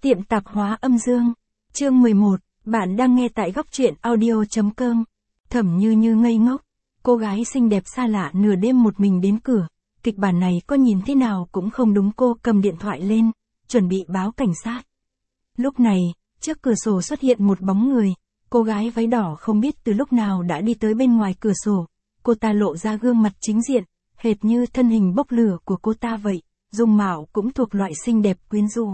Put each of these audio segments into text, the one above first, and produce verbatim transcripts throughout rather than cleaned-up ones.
Tiệm tạp hóa âm dương. Chương mười một, bạn đang nghe tại góc truyện audio chấm com. Thẩm Như Như ngây ngốc, cô gái xinh đẹp xa lạ nửa đêm một mình đến cửa, kịch bản này có nhìn thế nào cũng không đúng. Cô cầm điện thoại lên, chuẩn bị báo cảnh sát. Lúc này, trước cửa sổ xuất hiện một bóng người, cô gái váy đỏ không biết từ lúc nào đã đi tới bên ngoài cửa sổ, cô ta lộ ra gương mặt chính diện, hệt như thân hình bốc lửa của cô ta vậy, dung mạo cũng thuộc loại xinh đẹp quyến rũ.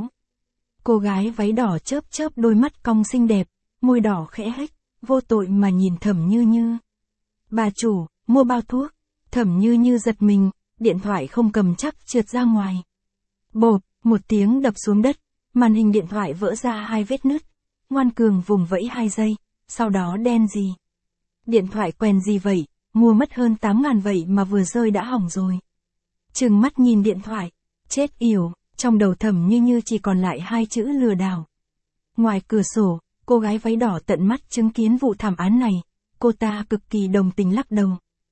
Cô gái váy đỏ chớp chớp đôi mắt cong xinh đẹp, môi đỏ khẽ hếch, vô tội mà nhìn Thẩm Như Như. Bà chủ, mua bao thuốc. Thẩm Như Như giật mình, điện thoại không cầm chắc trượt ra ngoài. Bộp, một tiếng đập xuống đất, màn hình điện thoại vỡ ra hai vết nứt. Ngoan cường vùng vẫy hai giây, sau đó đen gì. Điện thoại quèn gì vậy, mua mất hơn tám ngàn vậy mà vừa rơi đã hỏng rồi. Trừng mắt nhìn điện thoại, chết yểu, trong đầu Thẩm Như Như chỉ còn lại hai chữ lừa đảo. Ngoài cửa sổ, cô gái váy đỏ tận mắt chứng kiến vụ thảm án này, cô ta cực kỳ đồng tình lắc đầu.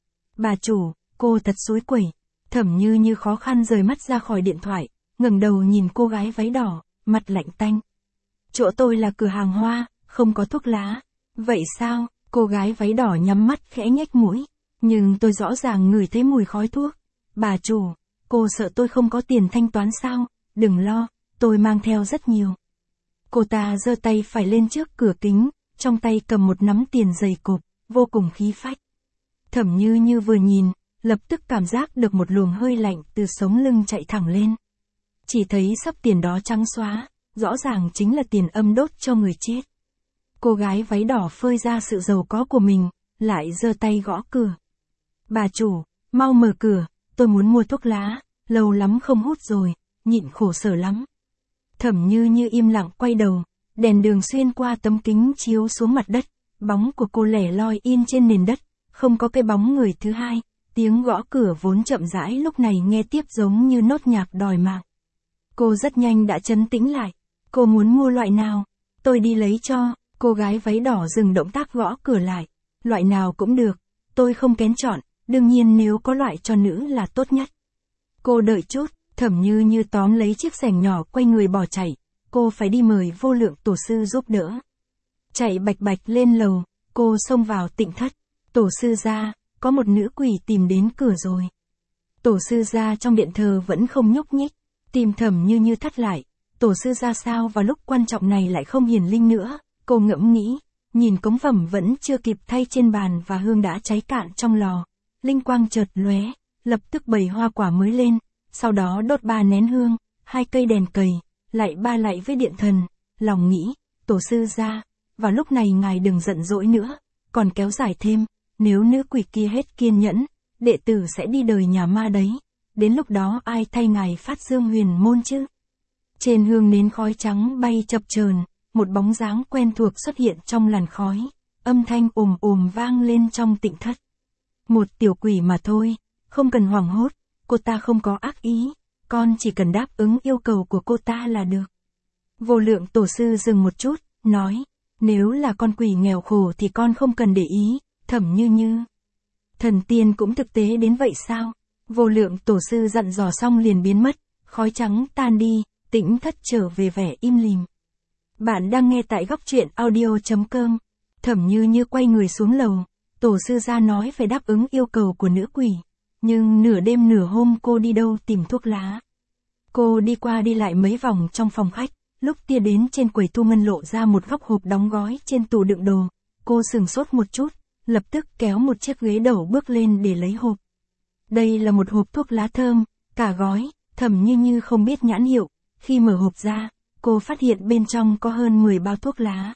Bà chủ, cô thật xối quẩy. Thẩm Như Như khó khăn rời mắt ra khỏi điện thoại, ngẩng đầu nhìn cô gái váy đỏ, mặt lạnh tanh. Chỗ tôi là cửa hàng hoa, không có thuốc lá. Vậy sao? Cô gái váy đỏ nhắm mắt khẽ nhếch mũi. Nhưng tôi rõ ràng ngửi thấy mùi khói thuốc. Bà chủ, cô sợ tôi không có tiền thanh toán sao? Đừng lo, tôi mang theo rất nhiều. Cô ta giơ tay phải lên trước cửa kính, trong tay cầm một nắm tiền dày cộp, vô cùng khí phách. Thẩm Như Như vừa nhìn, lập tức cảm giác được một luồng hơi lạnh từ sống lưng chạy thẳng lên. Chỉ thấy xấp tiền đó trắng xóa, rõ ràng chính là tiền âm đốt cho người chết. Cô gái váy đỏ phơi ra sự giàu có của mình, lại giơ tay gõ cửa. Bà chủ, mau mở cửa, tôi muốn mua thuốc lá, lâu lắm không hút rồi, nhịn khổ sở lắm. Thẩm Như Như im lặng quay đầu, đèn đường xuyên qua tấm kính chiếu xuống mặt đất, bóng của cô lẻ loi in trên nền đất, không có cái bóng người thứ hai, tiếng gõ cửa vốn chậm rãi lúc này nghe tiếp giống như nốt nhạc đòi mạng. Cô rất nhanh đã trấn tĩnh lại, cô muốn mua loại nào, tôi đi lấy cho. Cô gái váy đỏ dừng động tác gõ cửa lại, loại nào cũng được, tôi không kén chọn, đương nhiên nếu có loại cho nữ là tốt nhất. Cô đợi chút. Thẩm Như Như tóm lấy chiếc xẻng nhỏ quay người bỏ chạy, cô phải đi mời Vô Lượng tổ sư giúp đỡ. Chạy bạch bạch lên lầu, cô xông vào tịnh thất. Tổ sư gia, có một nữ quỷ tìm đến cửa rồi. Tổ sư gia trong điện thờ vẫn không nhúc nhích, tìm Thẩm Như Như thắt lại. Tổ sư gia sao vào lúc quan trọng này lại không hiển linh nữa, cô ngẫm nghĩ, nhìn cống phẩm vẫn chưa kịp thay trên bàn và hương đã cháy cạn trong lò. Linh quang chợt lóe, lập tức bày hoa quả mới lên. Sau đó đốt ba nén hương, hai cây đèn cầy, lại ba lại với điện thần, lòng nghĩ, tổ sư gia, vào lúc này ngài đừng giận dỗi nữa, còn kéo dài thêm, nếu nữ quỷ kia hết kiên nhẫn, đệ tử sẽ đi đời nhà ma đấy, đến lúc đó ai thay ngài phát dương huyền môn chứ? Trên hương nến khói trắng bay chập chờn, một bóng dáng quen thuộc xuất hiện trong làn khói, âm thanh ồm ồm vang lên trong tịnh thất. Một tiểu quỷ mà thôi, không cần hoảng hốt. Cô ta không có ác ý, con chỉ cần đáp ứng yêu cầu của cô ta là được. Vô Lượng tổ sư dừng một chút, nói, nếu là con quỷ nghèo khổ thì con không cần để ý. Thẩm Như Như, thần tiên cũng thực tế đến vậy sao? Vô Lượng tổ sư dặn dò xong liền biến mất, khói trắng tan đi, tĩnh thất trở về vẻ im lìm. Bạn đang nghe tại góc truyện audio chấm com. Thẩm Như Như quay người xuống lầu, tổ sư ra nói phải đáp ứng yêu cầu của nữ quỷ. Nhưng nửa đêm nửa hôm cô đi đâu tìm thuốc lá. Cô đi qua đi lại mấy vòng trong phòng khách, lúc tia đến trên quầy thu ngân lộ ra một góc hộp đóng gói trên tủ đựng đồ. Cô sửng sốt một chút, lập tức kéo một chiếc ghế đầu bước lên để lấy hộp. Đây là một hộp thuốc lá thơm, cả gói, Thẩm Như Như không biết nhãn hiệu. Khi mở hộp ra, cô phát hiện bên trong có hơn mười bao thuốc lá.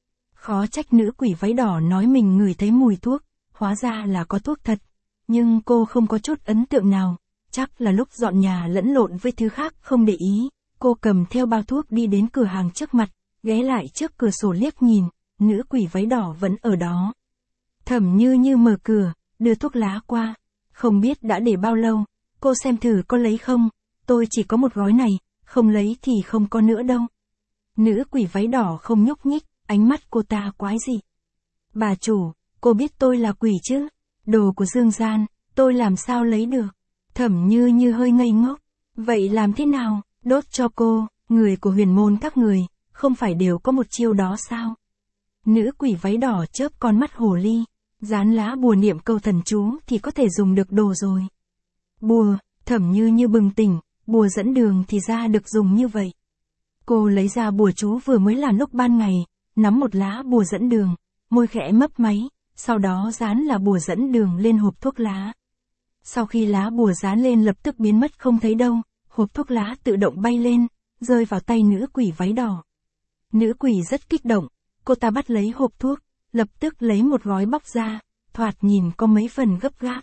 Khó trách nữ quỷ váy đỏ nói mình ngửi thấy mùi thuốc, hóa ra là có thuốc thật. Nhưng cô không có chút ấn tượng nào, chắc là lúc dọn nhà lẫn lộn với thứ khác không để ý. Cô cầm theo bao thuốc đi đến cửa hàng trước mặt, ghé lại trước cửa sổ liếc nhìn, nữ quỷ váy đỏ vẫn ở đó. Thẩm Như Như mở cửa, đưa thuốc lá qua, không biết đã để bao lâu, cô xem thử có lấy không, tôi chỉ có một gói này, không lấy thì không có nữa đâu. Nữ quỷ váy đỏ không nhúc nhích, ánh mắt cô ta quái dị. Bà chủ, cô biết tôi là quỷ chứ? Đồ của dương gian, tôi làm sao lấy được? Thẩm Như Như hơi ngây ngốc. Vậy làm thế nào? Đốt cho cô, người của huyền môn các người, không phải đều có một chiêu đó sao? Nữ quỷ váy đỏ chớp con mắt hồ ly, dán lá bùa niệm câu thần chú thì có thể dùng được đồ rồi. Bùa, Thẩm Như Như bừng tỉnh, bùa dẫn đường thì ra được dùng như vậy. Cô lấy ra bùa chú vừa mới làm lúc ban ngày, nắm một lá bùa dẫn đường, môi khẽ mấp máy, sau đó dán là bùa dẫn đường lên hộp thuốc lá. Sau khi lá bùa dán lên lập tức biến mất không thấy đâu, hộp thuốc lá tự động bay lên, rơi vào tay nữ quỷ váy đỏ. Nữ quỷ rất kích động, cô ta bắt lấy hộp thuốc, lập tức lấy một gói bóc ra, thoạt nhìn có mấy phần gấp gáp.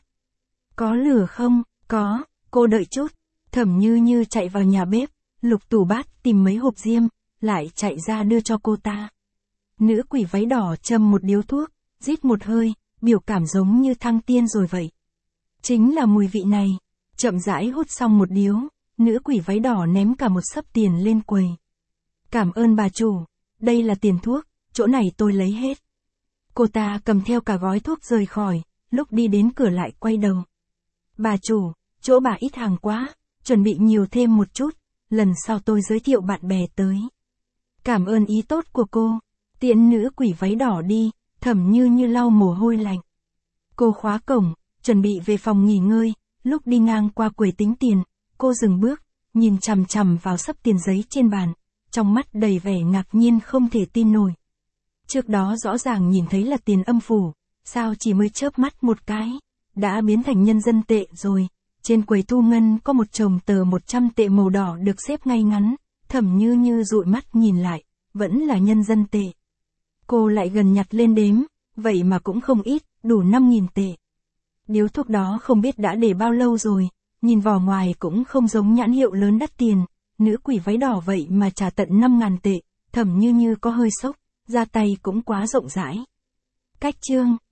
Có lửa không? Có, cô đợi chút. Thẩm Như Như chạy vào nhà bếp, lục tủ bát tìm mấy hộp diêm, lại chạy ra đưa cho cô ta. Nữ quỷ váy đỏ châm một điếu thuốc, rít một hơi, biểu cảm giống như thăng tiên rồi vậy. Chính là mùi vị này. Chậm rãi hút xong một điếu, nữ quỷ váy đỏ ném cả một xấp tiền lên quầy. Cảm ơn bà chủ, đây là tiền thuốc, chỗ này tôi lấy hết. Cô ta cầm theo cả gói thuốc rời khỏi, lúc đi đến cửa lại quay đầu. Bà chủ, chỗ bà ít hàng quá, chuẩn bị nhiều thêm một chút, lần sau tôi giới thiệu bạn bè tới. Cảm ơn ý tốt của cô. Tiễn nữ quỷ váy đỏ đi, Thẩm Như Như lau mồ hôi lạnh. Cô khóa cổng, chuẩn bị về phòng nghỉ ngơi, lúc đi ngang qua quầy tính tiền, cô dừng bước, nhìn chằm chằm vào xấp tiền giấy trên bàn, trong mắt đầy vẻ ngạc nhiên không thể tin nổi. Trước đó rõ ràng nhìn thấy là tiền âm phủ, sao chỉ mới chớp mắt một cái, đã biến thành nhân dân tệ rồi. Trên quầy thu ngân có một chồng tờ một trăm tệ màu đỏ được xếp ngay ngắn, Thẩm Như Như dụi mắt nhìn lại, vẫn là nhân dân tệ. Cô lại gần nhặt lên đếm, vậy mà cũng không ít, đủ năm nghìn tệ. Điếu thuốc đó không biết đã để bao lâu rồi, nhìn vỏ ngoài cũng không giống nhãn hiệu lớn đắt tiền, nữ quỷ váy đỏ vậy mà trả tận năm ngàn tệ, Thẩm Như Như có hơi sốc, ra tay cũng quá rộng rãi. Cách chương